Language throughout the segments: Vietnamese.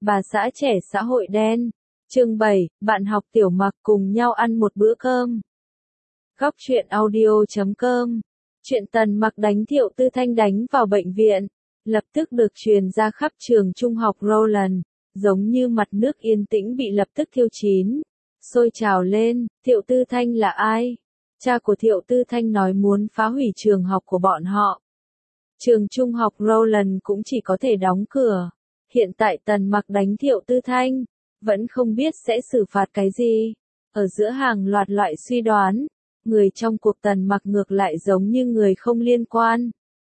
Bà xã trẻ xã hội đen. Chương 7, bạn học Tiểu Mặc cùng nhau ăn một bữa cơm. Góc truyện audio.com. Chuyện Tần Mặc đánh Thiệu Tư Thanh đánh vào bệnh viện, lập tức được truyền ra khắp trường trung học Rowland, giống như mặt nước yên tĩnh bị lập tức thiêu chín, sôi trào lên. Thiệu Tư Thanh là ai? Cha của Thiệu Tư Thanh nói muốn phá hủy trường học của bọn họ. Trường trung học Rowland cũng chỉ có thể đóng cửa. Hiện tại Tần Mặc đánh Thiệu Tư Thanh, vẫn không biết sẽ xử phạt cái gì. Ở giữa hàng loạt loại suy đoán, người trong cuộc Tần Mặc ngược lại giống như người không liên quan.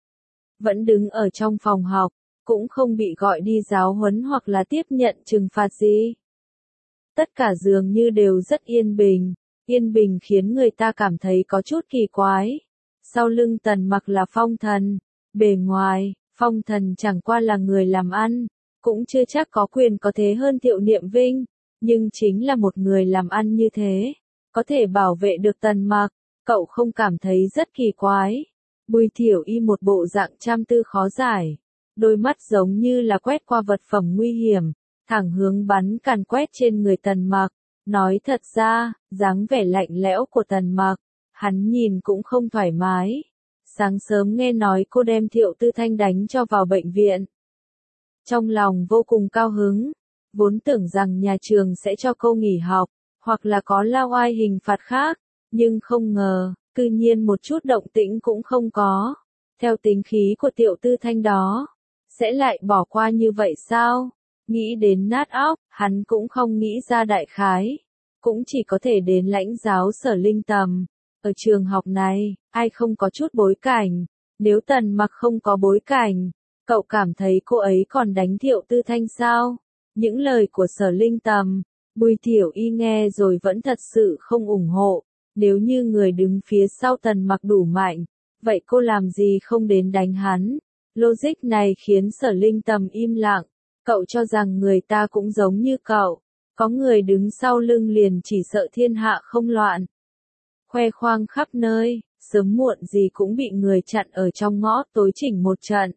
Vẫn đứng ở trong phòng học, cũng không bị gọi đi giáo huấn hoặc là tiếp nhận trừng phạt gì. Tất cả dường như đều rất yên bình khiến người ta cảm thấy có chút kỳ quái. Sau lưng Tần Mặc là Phong Thần, bề ngoài, Phong Thần chẳng qua là người làm ăn, cũng chưa chắc có quyền có thế hơn Thiệu Niệm Vinh, nhưng chính là một người làm ăn như thế, có thể bảo vệ được Tần Mặc, cậu không cảm thấy rất kỳ quái. Bùi Thiểu Y một bộ dạng trăm tư khó giải, đôi mắt giống như là quét qua vật phẩm nguy hiểm, thẳng hướng bắn càn quét trên người Tần Mặc. Nói thật ra, dáng vẻ lạnh lẽo của Tần Mặc, hắn nhìn cũng không thoải mái. Sáng sớm nghe nói cô đem Thiệu Tư Thanh đánh cho vào bệnh viện. Trong lòng vô cùng cao hứng, vốn tưởng rằng nhà trường sẽ cho cô nghỉ học, hoặc là có lao oai hình phạt khác, nhưng không ngờ, cư nhiên một chút động tĩnh cũng không có. Theo tính khí của Thiệu Tư Thanh đó, sẽ lại bỏ qua như vậy sao? Nghĩ đến nát óc, hắn cũng không nghĩ ra đại khái, cũng chỉ có thể đến lãnh giáo Sở Linh Tầm. Ở trường học này, ai không có chút bối cảnh? Nếu Tần Mặc không có bối cảnh, cậu cảm thấy cô ấy còn đánh Thiệu Tư Thanh sao? Những lời của Sở Linh Tầm, Bùi Thiểu Y nghe rồi vẫn thật sự không ủng hộ. Nếu như người đứng phía sau Tần Mặc đủ mạnh, vậy cô làm gì không đến đánh hắn? Logic này khiến Sở Linh Tầm im lặng. Cậu cho rằng người ta cũng giống như cậu, có người đứng sau lưng liền chỉ sợ thiên hạ không loạn. Khoe khoang khắp nơi, sớm muộn gì cũng bị người chặn ở trong ngõ tối chỉnh một trận.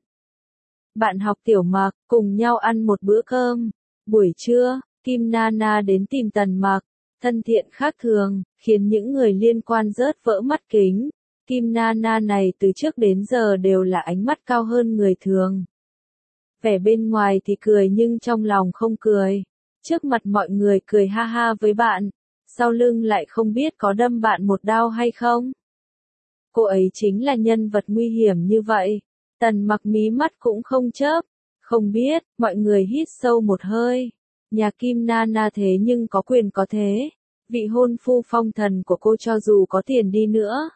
Bạn học Tiểu Mặc cùng nhau ăn một bữa cơm. Buổi trưa, Kim Nana đến tìm Tần Mặc, thân thiện khác thường, khiến những người liên quan rớt vỡ mắt kính. Kim Nana này từ trước đến giờ đều là ánh mắt cao hơn người thường. Vẻ bên ngoài thì cười nhưng trong lòng không cười. Trước mặt mọi người cười ha ha với bạn, sau lưng lại không biết có đâm bạn một đao hay không. Cô ấy chính là nhân vật nguy hiểm như vậy. Tần Mặc mí mắt cũng không chớp. Không biết, mọi người hít sâu một hơi. Nhà Kim Nana thế nhưng có quyền có thế. Vị hôn phu Phong Thần của cô cho dù có tiền đi nữa,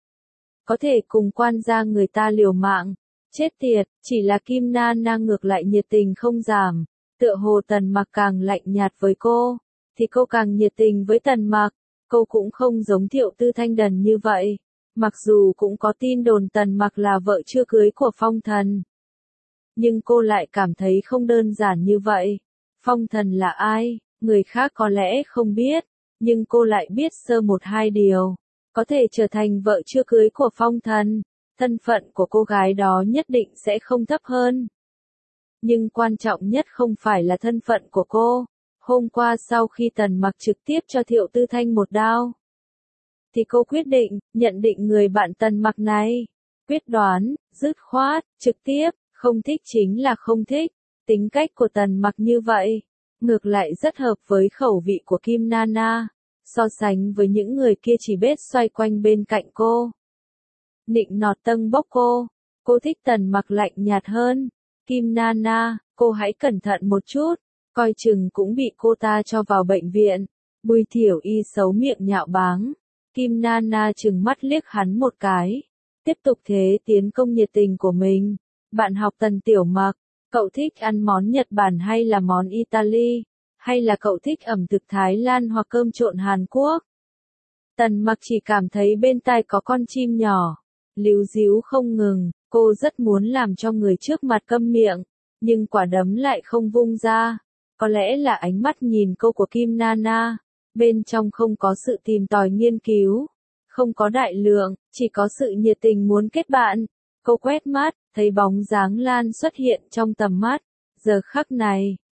có thể cùng quan gia người ta liều mạng. Chết tiệt, chỉ là Kim Nana ngược lại nhiệt tình không giảm. Tựa hồ Tần Mặc càng lạnh nhạt với cô, thì cô càng nhiệt tình với Tần Mặc. Cô cũng không giống Thiệu Tư Thanh đần như vậy. Mặc dù cũng có tin đồn Tần Mặc là vợ chưa cưới của Phong Thần, nhưng cô lại cảm thấy không đơn giản như vậy. Phong Thần là ai? Người khác có lẽ không biết, nhưng cô lại biết sơ một hai điều. Có thể trở thành vợ chưa cưới của Phong Thần, thân phận của cô gái đó nhất định sẽ không thấp hơn. Nhưng quan trọng nhất không phải là thân phận của cô. Hôm qua sau khi Tần Mặc trực tiếp cho Thiệu Tư Thanh một đao, thì cô quyết định, nhận định người bạn Tần Mặc này. Quyết đoán, dứt khoát, trực tiếp, không thích chính là không thích. Tính cách của Tần Mặc như vậy, ngược lại rất hợp với khẩu vị của Kim Nana. So sánh với những người kia chỉ biết xoay quanh bên cạnh cô, nịnh nọt tâng bốc cô thích Tần Mặc lạnh nhạt hơn. Kim Nana, cô hãy cẩn thận một chút, coi chừng cũng bị cô ta cho vào bệnh viện. Bùi Thiểu Y xấu miệng nhạo báng. Kim Nana trừng mắt liếc hắn một cái, tiếp tục thế tiến công nhiệt tình của mình. Bạn học Tần Tiểu Mặc, cậu thích ăn món Nhật Bản hay là món Italy, hay là cậu thích ẩm thực Thái Lan hoặc cơm trộn Hàn Quốc? Tần Mặc chỉ cảm thấy bên tai có con chim nhỏ líu ríu không ngừng. Cô rất muốn làm cho người trước mặt câm miệng, nhưng quả đấm lại không vung ra. Có lẽ là ánh mắt nhìn cô của Kim Nana, bên trong không có sự tìm tòi nghiên cứu, không có đại lượng, chỉ có sự nhiệt tình muốn kết bạn. Cô quét mắt, thấy bóng dáng Lan xuất hiện trong tầm mắt. Giờ khắc này,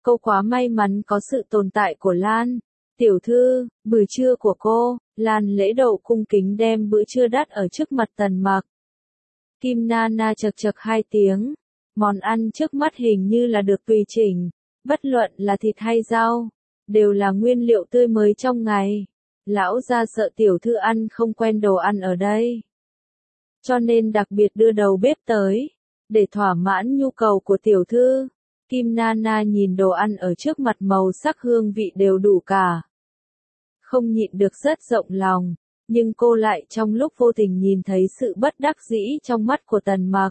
Cô quá may mắn có sự tồn tại của Lan. Tiểu thư, bữa trưa của cô. Lan lễ độ cung kính đem bữa trưa đắt ở trước mặt Tần Mặc. Kim Nana chậc chậc hai tiếng. Món ăn trước mắt hình như là được tùy chỉnh. Bất luận là thịt hay rau, đều là nguyên liệu tươi mới trong ngày. Lão gia sợ tiểu thư ăn không quen đồ ăn ở đây, cho nên đặc biệt đưa đầu bếp tới, để thỏa mãn nhu cầu của tiểu thư. Kim Nana nhìn đồ ăn ở trước mặt, màu sắc hương vị đều đủ cả. Không nhịn được rất rộng lòng, nhưng cô lại trong lúc vô tình nhìn thấy sự bất đắc dĩ trong mắt của Tần Mặc.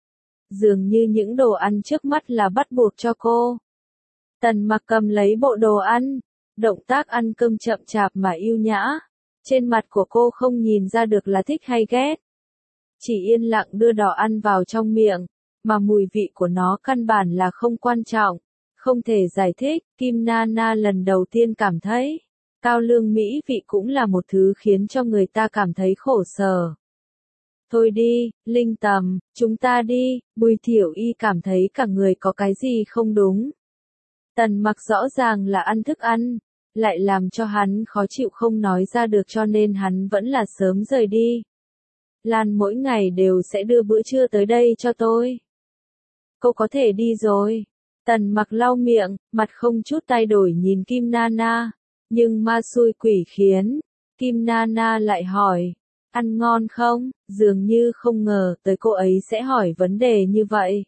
Dường như những đồ ăn trước mắt là bắt buộc cho cô. Tần Mặc cầm lấy bộ đồ ăn, động tác ăn cơm chậm chạp mà yêu nhã. Trên mặt của cô không nhìn ra được là thích hay ghét. Chỉ yên lặng đưa đồ ăn vào trong miệng, mà mùi vị của nó căn bản là không quan trọng, không thể giải thích. Kim Nana lần đầu tiên cảm thấy, cao lương mỹ vị cũng là một thứ khiến cho người ta cảm thấy khổ sở. Thôi đi, Linh Tầm, chúng ta đi. Bùi Thiểu Y cảm thấy cả người có cái gì không đúng. Tần Mặc rõ ràng là ăn thức ăn, lại làm cho hắn khó chịu không nói ra được, cho nên hắn vẫn là sớm rời đi. Lan mỗi ngày đều sẽ đưa bữa trưa tới đây cho tôi. Cô có thể đi rồi. Tần Mặc lau miệng, mặt không chút thay đổi nhìn Kim Nana. Nhưng ma xui quỷ khiến, Kim Nana lại hỏi, ăn ngon không? Dường như không ngờ tới cô ấy sẽ hỏi vấn đề như vậy.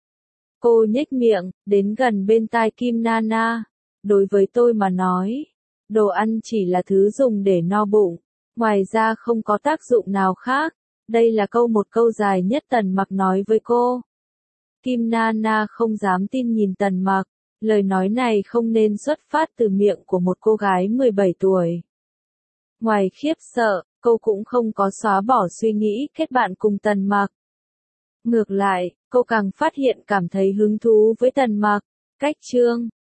Cô nhếch miệng, đến gần bên tai Kim Nana. Đối với tôi mà nói, đồ ăn chỉ là thứ dùng để no bụng, ngoài ra không có tác dụng nào khác. Đây là một câu dài nhất Tần Mặc nói với cô. Kim Nana không dám tin nhìn Tần Mặc, lời nói này không nên xuất phát từ miệng của một cô gái 17 tuổi. Ngoài khiếp sợ, cô cũng không có xóa bỏ suy nghĩ kết bạn cùng Tần Mặc. Ngược lại, cô càng phát hiện cảm thấy hứng thú với Tần Mặc. Cách chương